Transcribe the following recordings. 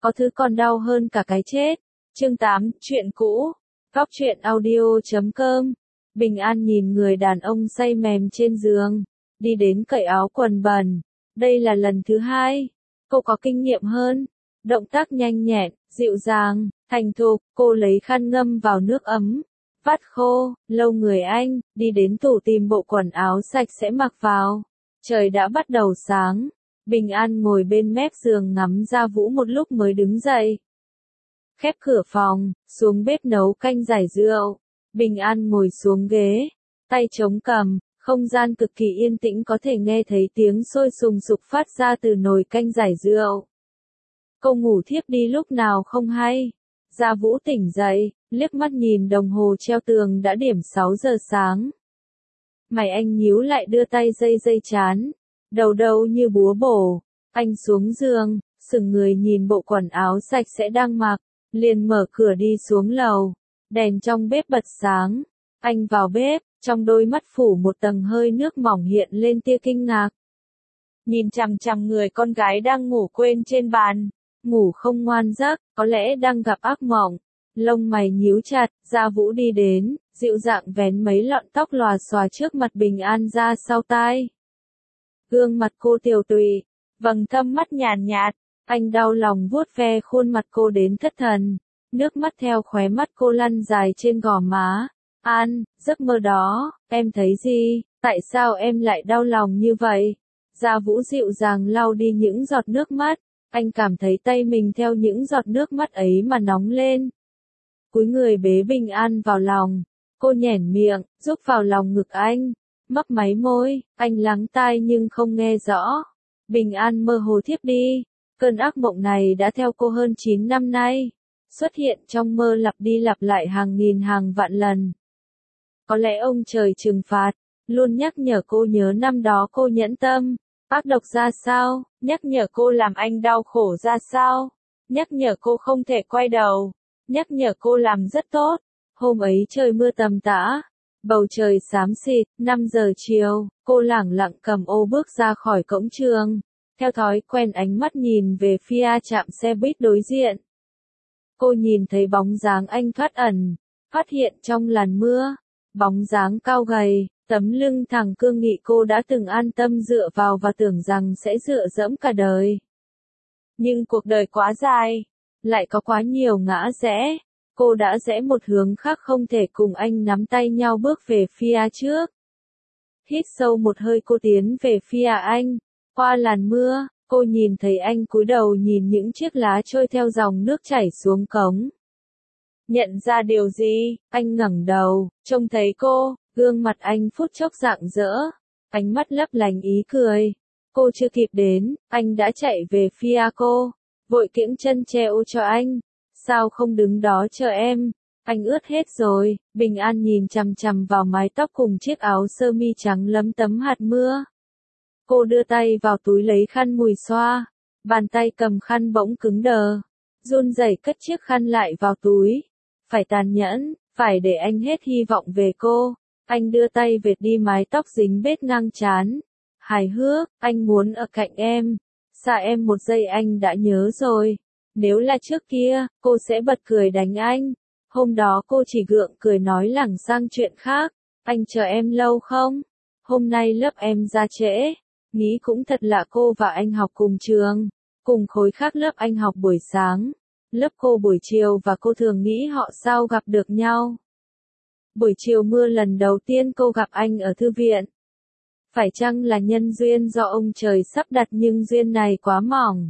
có thứ còn đau hơn cả cái chết. Chương 8, chuyện cũ. Góc truyện audio.com. Bình An nhìn người đàn ông say mềm trên giường, đi đến cởi áo quần bẩn. Đây là lần thứ hai. Cô có kinh nghiệm hơn. Động tác nhanh nhẹn, dịu dàng, thành thục. Cô lấy khăn ngâm vào nước ấm, vắt khô, lau người anh, đi đến tủ tìm bộ quần áo sạch sẽ mặc vào. Trời đã bắt đầu sáng. Bình An ngồi bên mép giường ngắm ra Vũ một lúc mới đứng dậy. Khép cửa phòng, xuống bếp nấu canh giải rượu. Bình An ngồi xuống ghế, tay chống cằm, không gian cực kỳ yên tĩnh, có thể nghe thấy tiếng sôi sùng sục phát ra từ nồi canh giải rượu. Cô ngủ thiếp đi lúc nào không hay. Gia Vũ tỉnh dậy, liếc mắt nhìn đồng hồ treo tường đã điểm 6 giờ sáng. Mày anh nhíu lại, đưa tay dây trán, đầu đâu như búa bổ. Anh xuống giường, sững người nhìn bộ quần áo sạch sẽ đang mặc, liền mở cửa đi xuống lầu. Đèn trong bếp bật sáng. Anh vào bếp, trong đôi mắt phủ một tầng hơi nước mỏng hiện lên tia kinh ngạc. Nhìn chằm chằm người con gái đang ngủ quên trên bàn. Ngủ không ngoan giấc, có lẽ đang gặp ác mộng. Lông mày nhíu chặt, Gia Vũ đi đến, dịu dàng vén mấy lọn tóc lòa xòa trước mặt Bình An ra sau tai. Gương mặt cô tiều tụy, vầng thâm mắt nhàn nhạt. Anh đau lòng vuốt ve khuôn mặt cô đến thất thần. Nước mắt theo khóe mắt cô lăn dài trên gò má. An, giấc mơ đó, em thấy gì? Tại sao em lại đau lòng như vậy? Gia Vũ dịu dàng lau đi những giọt nước mắt. Anh cảm thấy tay mình theo những giọt nước mắt ấy mà nóng lên. Cúi người bế Bình An vào lòng. Cô nhoẻn miệng, rúc vào lòng ngực anh. Mấp máy môi, anh lắng tai nhưng không nghe rõ. Bình An mơ hồ thiếp đi. Cơn ác mộng này đã theo cô hơn 9 năm nay. Xuất hiện trong mơ lặp đi lặp lại hàng nghìn hàng vạn lần. Có lẽ ông trời trừng phạt, luôn nhắc nhở cô nhớ năm đó cô nhẫn tâm, ác độc ra sao, nhắc nhở cô làm anh đau khổ ra sao, nhắc nhở cô không thể quay đầu, nhắc nhở cô làm rất tốt. Hôm ấy trời mưa tầm tã, bầu trời xám xịt, 5 giờ chiều, cô lẳng lặng cầm ô bước ra khỏi cổng trường. Theo thói quen ánh mắt nhìn về phía trạm xe buýt đối diện. Cô nhìn thấy bóng dáng anh thoát ẩn, phát hiện trong làn mưa. Bóng dáng cao gầy, tấm lưng thẳng cương nghị cô đã từng an tâm dựa vào và tưởng rằng sẽ dựa dẫm cả đời. Nhưng cuộc đời quá dài, lại có quá nhiều ngã rẽ. Cô đã rẽ một hướng khác, không thể cùng anh nắm tay nhau bước về phía trước. Hít sâu một hơi, cô tiến về phía anh. Qua làn mưa, cô nhìn thấy anh cúi đầu nhìn những chiếc lá trôi theo dòng nước chảy xuống cống. Nhận ra điều gì, anh ngẩng đầu, trông thấy cô, gương mặt anh phút chốc rạng rỡ, ánh mắt lấp lánh ý cười. Cô chưa kịp đến, anh đã chạy về phía cô, vội kiễng chân che ô cho anh. Sao không đứng đó chờ em? Anh ướt hết rồi. Bình An nhìn chằm chằm vào mái tóc cùng chiếc áo sơ mi trắng lấm tấm hạt mưa. Cô đưa tay vào túi lấy khăn mùi xoa, bàn tay cầm khăn bỗng cứng đờ, run rẩy cất chiếc khăn lại vào túi. Phải tàn nhẫn, phải để anh hết hy vọng về cô. Anh đưa tay vệt đi mái tóc dính bết ngang trán. Hài hước, anh muốn ở cạnh em. Xa em một giây anh đã nhớ rồi. Nếu là trước kia, cô sẽ bật cười đánh anh. Hôm đó cô chỉ gượng cười nói lảng sang chuyện khác. Anh chờ em lâu không? Hôm nay lớp em ra trễ. Nghĩ cũng thật lạ, cô và anh học cùng trường, cùng khối, khác lớp anh học buổi sáng, lớp cô buổi chiều, và cô thường nghĩ họ sao gặp được nhau. Buổi chiều mưa lần đầu tiên cô gặp anh ở thư viện. Phải chăng là nhân duyên do ông trời sắp đặt, nhưng duyên này quá mỏng.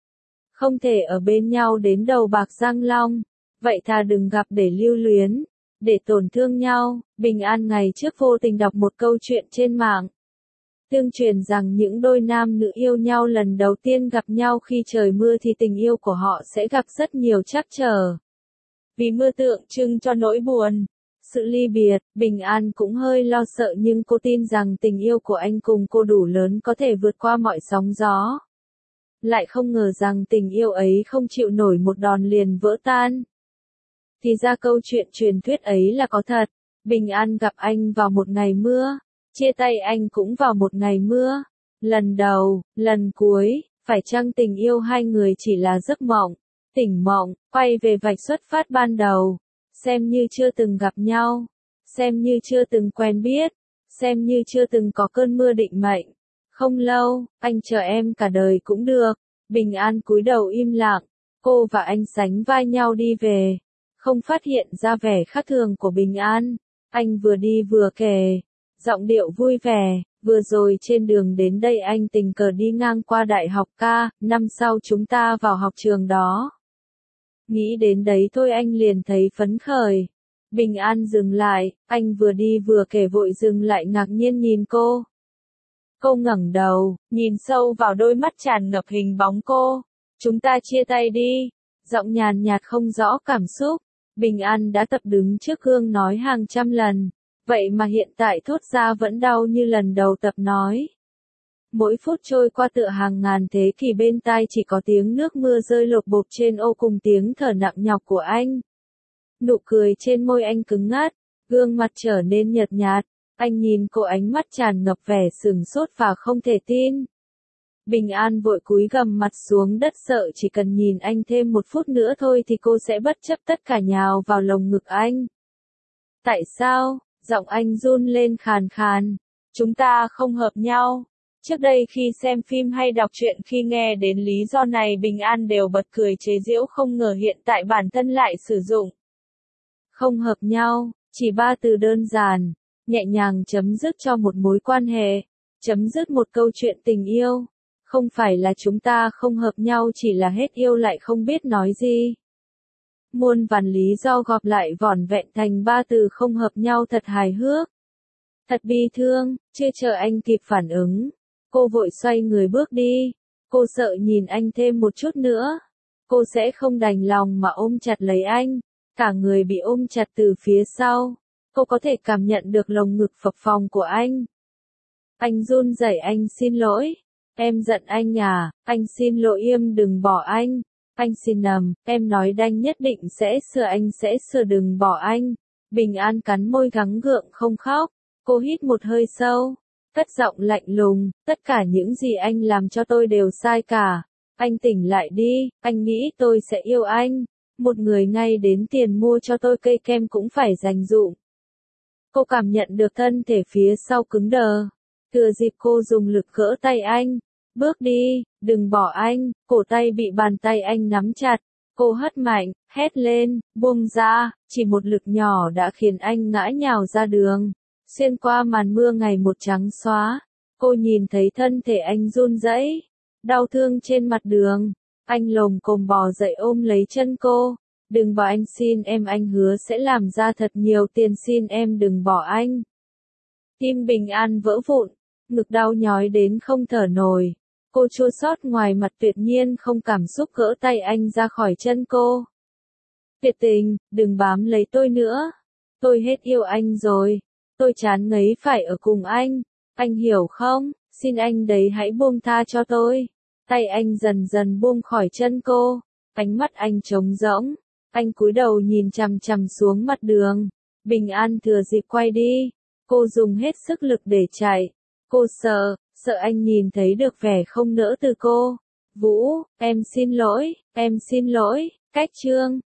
Không thể ở bên nhau đến đầu bạc răng long. Vậy thà đừng gặp để lưu luyến, để tổn thương nhau. Bình An ngày trước vô tình đọc một câu chuyện trên mạng. Tương truyền rằng những đôi nam nữ yêu nhau lần đầu tiên gặp nhau khi trời mưa thì tình yêu của họ sẽ gặp rất nhiều trắc trở. Vì mưa tượng trưng cho nỗi buồn, sự ly biệt, Bình An cũng hơi lo sợ, nhưng cô tin rằng tình yêu của anh cùng cô đủ lớn có thể vượt qua mọi sóng gió. Lại không ngờ rằng tình yêu ấy không chịu nổi một đòn liền vỡ tan. Thì ra câu chuyện truyền thuyết ấy là có thật. Bình An gặp anh vào một ngày mưa. Chia tay anh cũng vào một ngày mưa. Lần đầu, lần cuối, phải chăng tình yêu hai người chỉ là giấc mộng? tỉnh mộng, quay về vạch xuất phát ban đầu. Xem như chưa từng gặp nhau. Xem như chưa từng quen biết. Xem như chưa từng có cơn mưa định mệnh. Không lâu, anh chờ em cả đời cũng được. Bình An cúi đầu im lặng. Cô và anh sánh vai nhau đi về. Không phát hiện ra vẻ khác thường của Bình An. Anh vừa đi vừa kể. Giọng điệu vui vẻ. Vừa rồi trên đường đến đây anh tình cờ đi ngang qua đại học ca. Năm sau chúng ta vào học trường đó. Nghĩ đến đấy thôi anh liền thấy phấn khởi. Bình An dừng lại. Anh vừa đi vừa kể vội dừng lại ngạc nhiên nhìn cô. Cô ngẩng đầu, nhìn sâu vào đôi mắt tràn ngập hình bóng cô. Chúng ta chia tay đi. Giọng nhàn nhạt không rõ cảm xúc. Bình An đã tập đứng trước gương nói hàng trăm lần. Vậy mà hiện tại thốt ra vẫn đau như lần đầu tập nói. Mỗi phút trôi qua tựa hàng ngàn thế kỷ bên tai chỉ có tiếng nước mưa rơi lộp bộp trên ô cùng tiếng thở nặng nhọc của anh. Nụ cười trên môi anh cứng ngắt, gương mặt trở nên nhợt nhạt. Anh nhìn cô ánh mắt tràn ngập vẻ sửng sốt và không thể tin. Bình An vội cúi gằm mặt xuống đất sợ chỉ cần nhìn anh thêm một phút nữa thôi thì cô sẽ bất chấp tất cả nhào vào lồng ngực anh. Tại sao? Giọng anh run lên khàn khàn. Chúng ta không hợp nhau. Trước đây khi xem phim hay đọc truyện khi nghe đến lý do này Bình An đều bật cười chế giễu không ngờ hiện tại bản thân lại sử dụng. Không hợp nhau, chỉ 3 từ đơn giản, nhẹ nhàng chấm dứt cho một mối quan hệ, chấm dứt một câu chuyện tình yêu. Không phải là chúng ta không hợp nhau chỉ là hết yêu lại không biết nói gì. Muôn vàn lý do gộp lại vỏn vẹn thành 3 từ không hợp nhau thật hài hước. Thật bi thương, chưa chờ anh kịp phản ứng. Cô vội xoay người bước đi. Cô sợ nhìn anh thêm một chút nữa. Cô sẽ không đành lòng mà ôm chặt lấy anh. Cả người bị ôm chặt từ phía sau. Cô có thể cảm nhận được lồng ngực phập phồng của anh. Anh run rẩy anh xin lỗi. Em giận anh à, anh xin lỗi em đừng bỏ anh. Anh xin em nói đanh nhất định sẽ sửa anh sẽ sửa đừng bỏ anh. Bình An cắn môi gắng gượng không khóc. Cô hít một hơi sâu. Cất giọng lạnh lùng, tất cả những gì anh làm cho tôi đều sai cả. Anh tỉnh lại đi, anh nghĩ tôi sẽ yêu anh. Một người ngay đến tiền mua cho tôi cây kem cũng phải dành dụm. Cô cảm nhận được thân thể phía sau cứng đờ. Thừa dịp cô dùng lực gỡ tay anh. Bước đi, đừng bỏ anh, cổ tay bị bàn tay anh nắm chặt. Cô hất mạnh, hét lên, buông ra, chỉ một lực nhỏ đã khiến anh ngã nhào ra đường. Xuyên qua màn mưa ngày một trắng xóa, cô nhìn thấy thân thể anh run rẩy, đau thương trên mặt đường. Anh lồm cồm bò dậy ôm lấy chân cô. Đừng bỏ anh xin em anh hứa sẽ làm ra thật nhiều tiền xin em đừng bỏ anh. Tim Bình An vỡ vụn, ngực đau nhói đến không thở nổi. Cô chua xót ngoài mặt tuyệt nhiên không cảm xúc gỡ tay anh ra khỏi chân cô. Tuyệt tình, đừng bám lấy tôi nữa. Tôi hết yêu anh rồi. Tôi chán ngấy phải ở cùng anh hiểu không? Xin anh đấy hãy buông tha cho tôi. Tay anh dần dần buông khỏi chân cô. Ánh mắt anh trống rỗng. Anh cúi đầu nhìn chằm chằm xuống mặt đường. Bình An thừa dịp quay đi. Cô dùng hết sức lực để chạy. Cô sợ anh nhìn thấy được vẻ không nỡ từ cô. Vũ, em xin lỗi. Cách chương.